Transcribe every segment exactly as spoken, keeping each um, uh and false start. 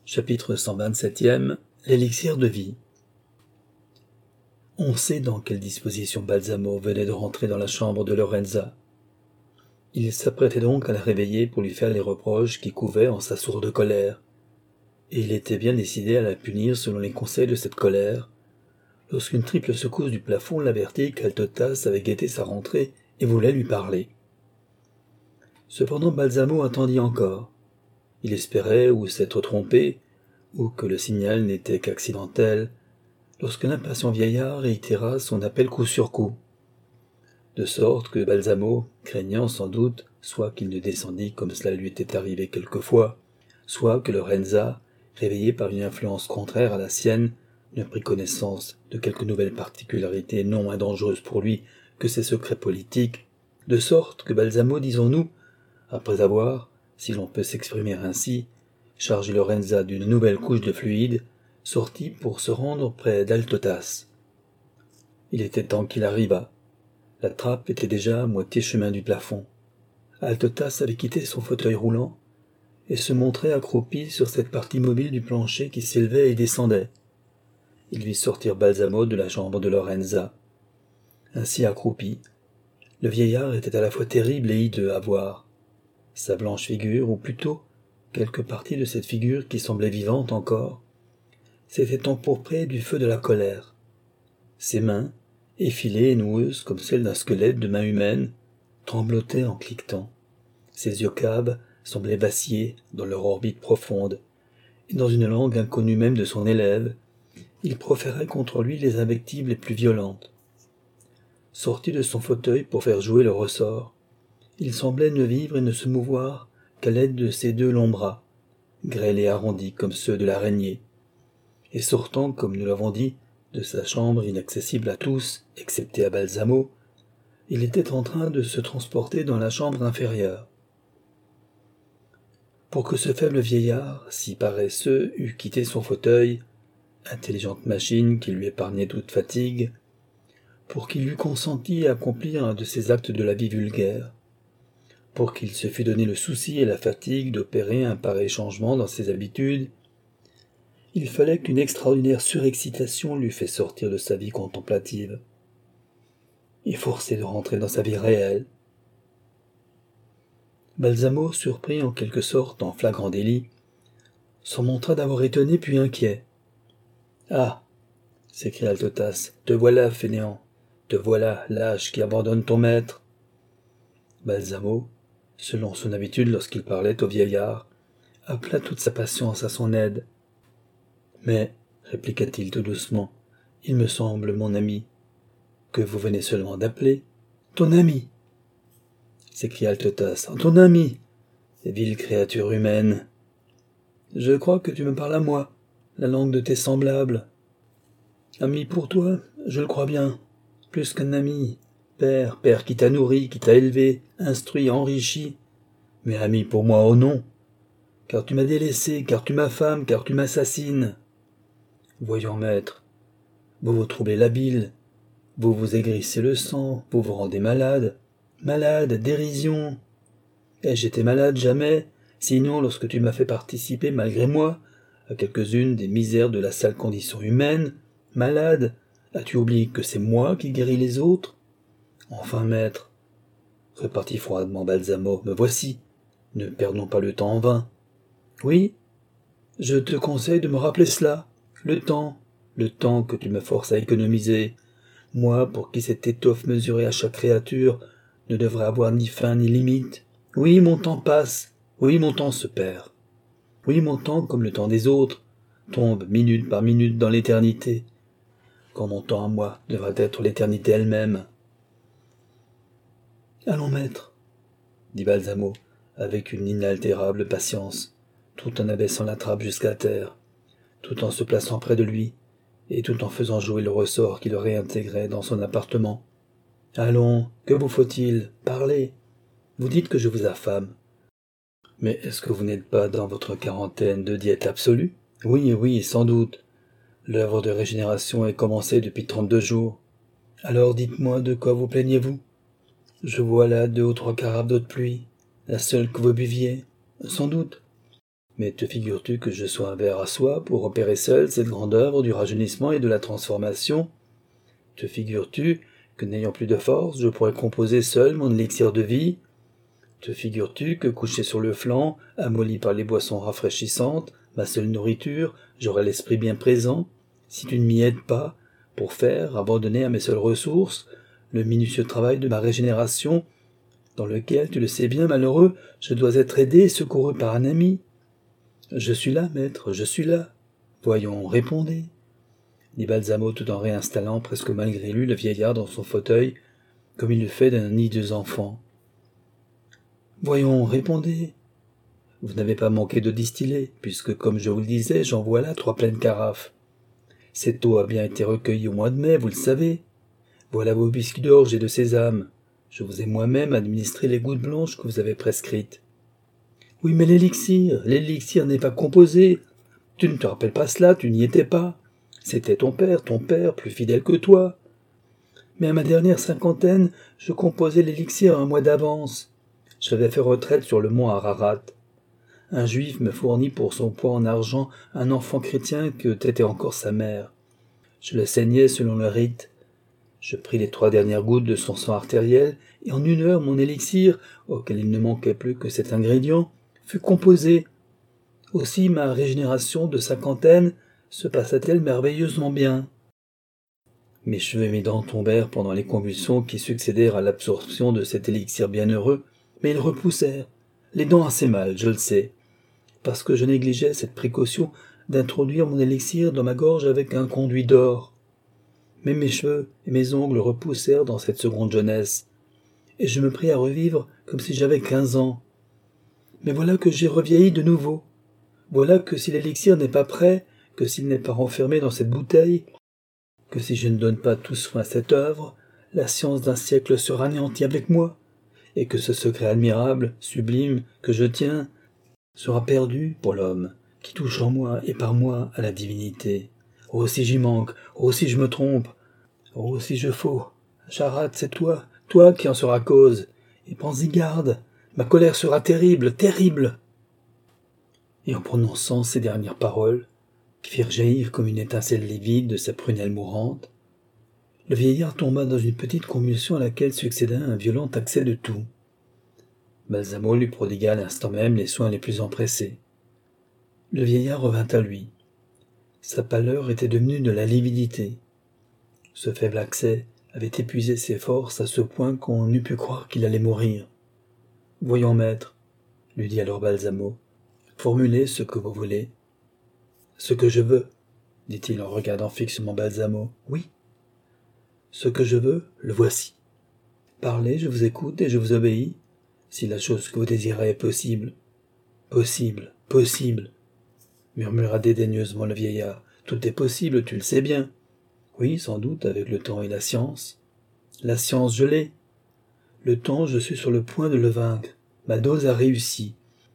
Chapitre cent vingt-septième. L'élixir de vie. On sait dans quelle disposition Balsamo venait de rentrer dans la chambre de Lorenza. Il s'apprêtait donc à la réveiller pour lui faire les reproches qui couvaient en sa sourde colère, et il était bien décidé à la punir selon les conseils de cette colère, lorsqu'une triple secousse du plafond l'avertit qu'Altotas avait guetté sa rentrée et voulait lui parler. Cependant Balsamo attendit encore. Il espérait ou s'être trompé, ou que le signal n'était qu'accidentel, lorsque l'impatient vieillard réitéra son appel coup sur coup. De sorte que Balsamo, craignant sans doute, soit qu'il ne descendît comme cela lui était arrivé quelquefois, soit que Lorenza, réveillé par une influence contraire à la sienne, ne prit connaissance de quelque nouvelle particularité non moins dangereuse pour lui que ses secrets politiques, de sorte que Balsamo, disons-nous, après avoir, si l'on peut s'exprimer ainsi, chargé Lorenza d'une nouvelle couche de fluide, sortit pour se rendre près d'Altotas. Il était temps qu'il arrivât. La trappe était déjà à moitié chemin du plafond. Altotas avait quitté son fauteuil roulant et se montrait accroupi sur cette partie mobile du plancher qui s'élevait et descendait. Il vit sortir Balsamo de la chambre de Lorenza. Ainsi accroupi, le vieillard était à la fois terrible et hideux à voir. Sa blanche figure, ou plutôt quelque partie de cette figure qui semblait vivante encore, s'était empourprée du feu de la colère. Ses mains, effilées et noueuses comme celles d'un squelette de main humaine, tremblotaient en cliquetant. Ses yeux caves semblaient vaciller dans leur orbite profonde, et dans une langue inconnue même de son élève, il proférait contre lui les invectives les plus violentes. Sorti de son fauteuil pour faire jouer le ressort, il semblait ne vivre et ne se mouvoir qu'à l'aide de ses deux longs bras, grêles et arrondis comme ceux de l'araignée, et sortant, comme nous l'avons dit, de sa chambre inaccessible à tous, excepté à Balsamo, il était en train de se transporter dans la chambre inférieure. Pour que ce faible vieillard, si paresseux, eût quitté son fauteuil, intelligente machine qui lui épargnait toute fatigue, pour qu'il eût consenti à accomplir un de ces actes de la vie vulgaire, pour qu'il se fût donné le souci et la fatigue d'opérer un pareil changement dans ses habitudes, il fallait qu'une extraordinaire surexcitation l'eût fait sortir de sa vie contemplative et forcé de rentrer dans sa vie réelle. Balsamo, surpris en quelque sorte en flagrant délit, s'en montra d'abord étonné puis inquiet. « Ah !» s'écria Altotas, « te voilà, fainéant, te voilà, lâche qui abandonne ton maître !» Balsamo, selon son habitude lorsqu'il parlait au vieillard, appela toute sa patience à son aide. « Mais, répliqua-t-il tout doucement, il me semble, mon ami, que vous venez seulement d'appeler. »« Ton ami !» s'écria Altotas. « Ton ami, vile créature humaine !»« Je crois que tu me parles à moi, la langue de tes semblables. »« Ami pour toi, je le crois bien, plus qu'un ami. Père, père qui t'a nourri, qui t'a élevé, instruit, enrichi. Mais ami pour moi, oh non, car tu m'as délaissé, car tu m'affames, car tu m'assassines. Voyons, maître, vous vous troublez la bile, vous vous aigrissez le sang, vous vous rendez malade. Malade, dérision. Ai-je été malade jamais, sinon lorsque tu m'as fait participer, malgré moi, à quelques-unes des misères de la sale condition humaine. Malade, as-tu oublié que c'est moi qui guéris les autres? Enfin, maître, repartit froidement Balsamo, me voici, ne perdons pas le temps en vain. Oui, je te conseille de me rappeler cela, le temps, le temps que tu me forces à économiser, moi pour qui cette étoffe mesurée à chaque créature ne devrait avoir ni fin ni limite. Oui, mon temps passe, oui, mon temps se perd. Oui, mon temps, comme le temps des autres, tombe minute par minute dans l'éternité, quand mon temps à moi devra être l'éternité elle-même. « Allons, maître, » dit Balsamo, avec une inaltérable patience, tout en abaissant la trappe jusqu'à terre, tout en se plaçant près de lui, et tout en faisant jouer le ressort qui le réintégrait dans son appartement. « Allons, que vous faut-il? Parlez. Vous dites que je vous affame. Mais est-ce que vous n'êtes pas dans votre quarantaine de diète absolue? Oui, oui, sans doute. L'œuvre de régénération est commencée depuis trente-deux jours. Alors dites-moi de quoi vous plaignez-vous? Je vois là deux ou trois carafes d'eau de pluie, la seule que vous buviez, sans doute. Mais te figures-tu que je sois un ver à soie pour opérer seul cette grande œuvre du rajeunissement et de la transformation? Te figures-tu que n'ayant plus de force, je pourrais composer seul mon élixir de vie? Te figures-tu que couché sur le flanc, amolli par les boissons rafraîchissantes, ma seule nourriture, j'aurai l'esprit bien présent, si tu ne m'y aides pas, pour faire, abandonné à mes seules ressources, le minutieux travail de ma régénération, dans lequel, tu le sais bien, malheureux, je dois être aidé et secouru par un ami? Je suis là, maître, je suis là. Voyons, répondez. Dit Balsamo tout en réinstallant presque malgré lui le vieillard dans son fauteuil, comme il le fait d'un hideux enfant. Voyons, répondez. Vous n'avez pas manqué de distiller, puisque, comme je vous le disais, j'en vois là trois pleines carafes. Cette eau a bien été recueillie au mois de mai, vous le savez. Voilà vos biscuits d'orge et de sésame. Je vous ai moi-même administré les gouttes blanches que vous avez prescrites. Oui, mais l'élixir, l'élixir n'est pas composé. Tu ne te rappelles pas cela, tu n'y étais pas. C'était ton père, ton père, plus fidèle que toi. Mais à ma dernière cinquantaine, je composais l'élixir un mois d'avance. J'avais fait retraite sur le mont Ararat. Un juif me fournit pour son poids en argent un enfant chrétien que tétait encore sa mère. Je le saignais selon le rite. Je pris les trois dernières gouttes de son sang artériel, et en une heure mon élixir, auquel il ne manquait plus que cet ingrédient, fut composé. Aussi ma régénération de cinquantaine se passa-t-elle merveilleusement bien. Mes cheveux et mes dents tombèrent pendant les convulsions qui succédèrent à l'absorption de cet élixir bienheureux, mais ils repoussèrent, les dents assez mal, je le sais, parce que je négligeais cette précaution d'introduire mon élixir dans ma gorge avec un conduit d'or. Mais mes cheveux et mes ongles repoussèrent dans cette seconde jeunesse, et je me pris à revivre comme si j'avais quinze ans. Mais voilà que j'ai revieilli de nouveau. Voilà que si l'élixir n'est pas prêt, que s'il n'est pas renfermé dans cette bouteille, que si je ne donne pas tout soin à cette œuvre, la science d'un siècle sera anéantie avec moi, et que ce secret admirable, sublime, que je tiens, sera perdu pour l'homme, qui touche en moi et par moi à la divinité. Oh, si j'y manque, oh, si je me trompe, oh, si je faux. Charat, c'est toi, toi qui en seras cause, et prends-y garde, ma colère sera terrible, terrible. Et en prononçant ces dernières paroles, qui firent jaillir comme une étincelle livide de sa prunelle mourante, le vieillard tomba dans une petite convulsion à laquelle succéda un violent accès de toux. Balsamo lui prodigua à l'instant même les soins les plus empressés. Le vieillard revint à lui. Sa pâleur était devenue de la lividité. Ce faible accès avait épuisé ses forces à ce point qu'on eût pu croire qu'il allait mourir. « Voyons, maître, » lui dit alors Balsamo, « formulez ce que vous voulez. »« Ce que je veux, » dit-il en regardant fixement Balsamo. « Oui. Ce que je veux, le voici. Parlez, je vous écoute et je vous obéis, si la chose que vous désirez est possible. »« Possible, possible, » murmura dédaigneusement le vieillard. « Tout est possible, tu le sais bien. »« Oui, sans doute, avec le temps et la science. »« La science, je l'ai. Le temps, je suis sur le point de le vaincre. Ma dose a réussi.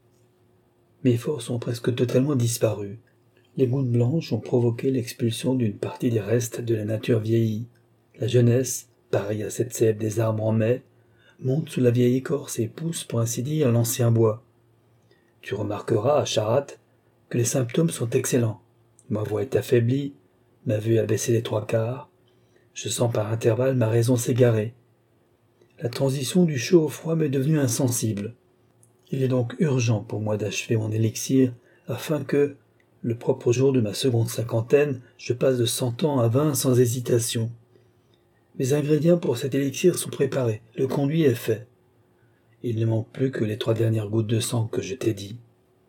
Mes forces ont presque totalement disparu. Les gouttes blanches ont provoqué l'expulsion d'une partie des restes de la nature vieillie. La jeunesse, pareille à cette sève des arbres en mai, monte sous la vieille écorce et pousse, pour ainsi dire, l'ancien bois. Tu remarqueras, à Charat, que les symptômes sont excellents. Ma voix est affaiblie, ma vue a baissé les trois quarts. Je sens par intervalles ma raison s'égarer. La transition du chaud au froid m'est devenue insensible. Il est donc urgent pour moi d'achever mon élixir, afin que, le propre jour de ma seconde cinquantaine, je passe de cent ans à vingt sans hésitation. Mes ingrédients pour cet élixir sont préparés, le conduit est fait. Il ne manque plus que les trois dernières gouttes de sang que je t'ai dit.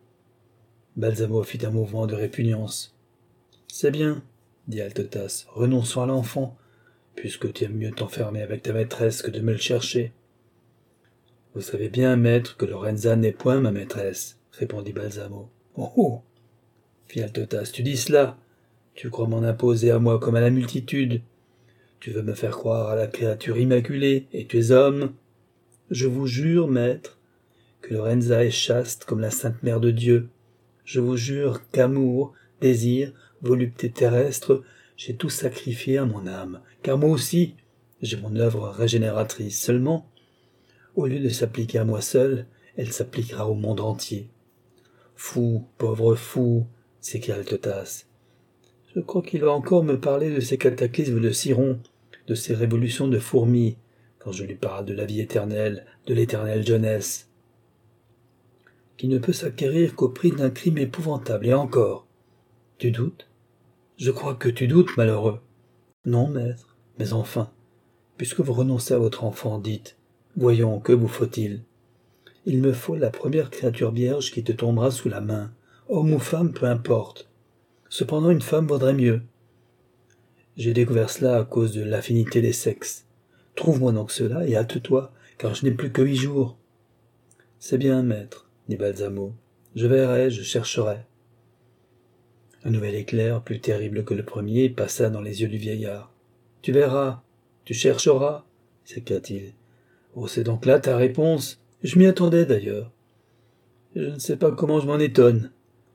Balsamo fit un mouvement de répugnance. « C'est bien, » dit Altotas, « renonçons à l'enfant, puisque tu aimes mieux t'enfermer avec ta maîtresse que de me le chercher. »« Vous savez bien, maître, que Lorenza n'est point ma maîtresse, » répondit Balsamo. « Oh, oh » fit Altotas, « tu dis cela. Tu crois m'en imposer à moi comme à la multitude. Tu veux me faire croire à la créature immaculée, et tu es homme. Je vous jure, maître, que Lorenza est chaste comme la Sainte Mère de Dieu. Je vous jure qu'amour, désir, volupté terrestre, j'ai tout sacrifié à mon âme, car moi aussi, j'ai mon œuvre régénératrice. Seulement, au lieu de s'appliquer à moi seul, elle s'appliquera au monde entier. Fou, pauvre fou, s'écria Altotas. Je crois qu'il va encore me parler de ces cataclysmes de Siron, de ces révolutions de fourmis, quand je lui parle de la vie éternelle, de l'éternelle jeunesse, qui ne peut s'acquérir qu'au prix d'un crime épouvantable, et encore. Tu doutes? Je crois que tu doutes, malheureux. Non, maître, mais enfin, puisque vous renoncez à votre enfant, dites, voyons, que vous faut-il? Il me faut la première créature vierge qui te tombera sous la main, homme ou femme, peu importe. Cependant, une femme vaudrait mieux. J'ai découvert cela à cause de l'affinité des sexes. Trouve-moi donc cela et hâte-toi, car je n'ai plus que huit jours. C'est bien, maître, dit Balsamo. Je verrai, je chercherai. Un nouvel éclair, plus terrible que le premier, passa dans les yeux du vieillard. Tu verras, tu chercheras, s'écria-t-il. Oh, c'est donc là ta réponse. Je m'y attendais d'ailleurs. Je ne sais pas comment je m'en étonne.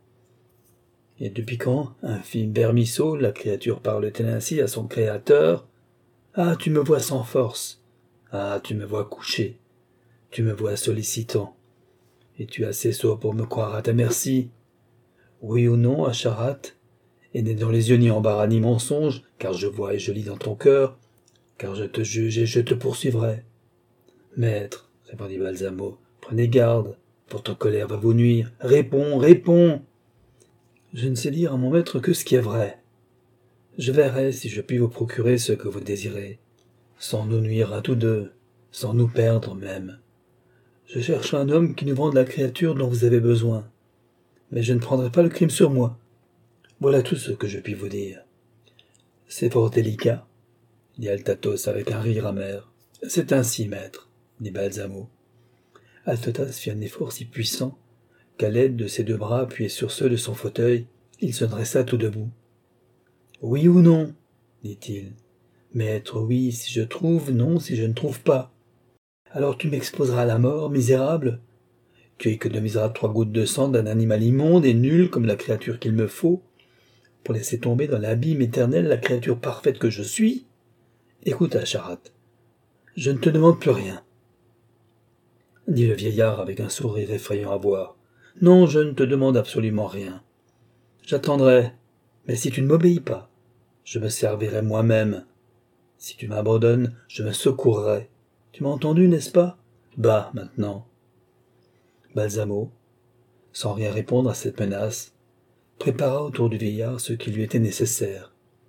Et depuis quand, infime vermisseau, la créature parle-t-elle ainsi à son créateur? Ah, tu me vois sans force. Ah, tu me vois couché. Tu me vois sollicitant. Es-tu assez sot pour me croire à ta merci? Oui ou non, Acharat? Et n'est dans les yeux ni embarras ni mensonge, car je vois et je lis dans ton cœur, car je te juge et je te poursuivrai. Maître, répondit Balsamo, prenez garde, votre colère va vous nuire. Réponds, réponds. Je ne sais dire à mon maître que ce qui est vrai. Je verrai si je puis vous procurer ce que vous désirez, sans nous nuire à tous deux, sans nous perdre même. Je cherche un homme qui nous vende la créature dont vous avez besoin, mais je ne prendrai pas le crime sur moi. Voilà tout ce que je puis vous dire. C'est fort délicat, dit Altatos avec un rire amer. C'est ainsi, maître, dit Balsamo. Altotas fit un effort si puissant qu'à l'aide de ses deux bras appuyés sur ceux de son fauteuil, il se dressa tout debout. Oui ou non, dit-il. Maître, oui, si je trouve, non, si je ne trouve pas. Alors tu m'exposeras à la mort, misérable. Tu économiseras trois gouttes de sang d'un animal immonde et nul comme la créature qu'il me faut, pour laisser tomber dans l'abîme éternel la créature parfaite que je suis. Écoute, Acharat, je ne te demande plus rien, dit le vieillard avec un sourire effrayant à voir. Non, je ne te demande absolument rien. J'attendrai, mais si tu ne m'obéis pas, je me servirai moi-même. Si tu m'abandonnes, je me secourrai. Tu m'as entendu, n'est-ce pas? Bah, maintenant. Balsamo, sans rien répondre à cette menace, prépara autour du vieillard ce qui lui était nécessaire.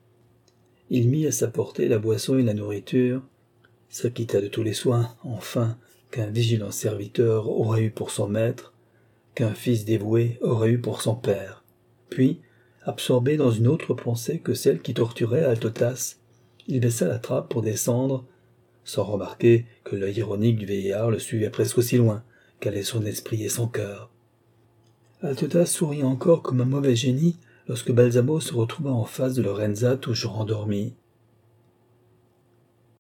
Il mit à sa portée la boisson et la nourriture, s'acquitta de tous les soins, enfin, qu'un vigilant serviteur aurait eu pour son maître, qu'un fils dévoué aurait eu pour son père. Puis, absorbé dans une autre pensée que celle qui torturait Altotas, il baissa la trappe pour descendre, sans remarquer que l'œil ironique du vieillard le suivait presque aussi loin qu'allaient son esprit et son cœur. Altotas sourit encore comme un mauvais génie lorsque Balsamo se retrouva en face de Lorenza toujours endormie.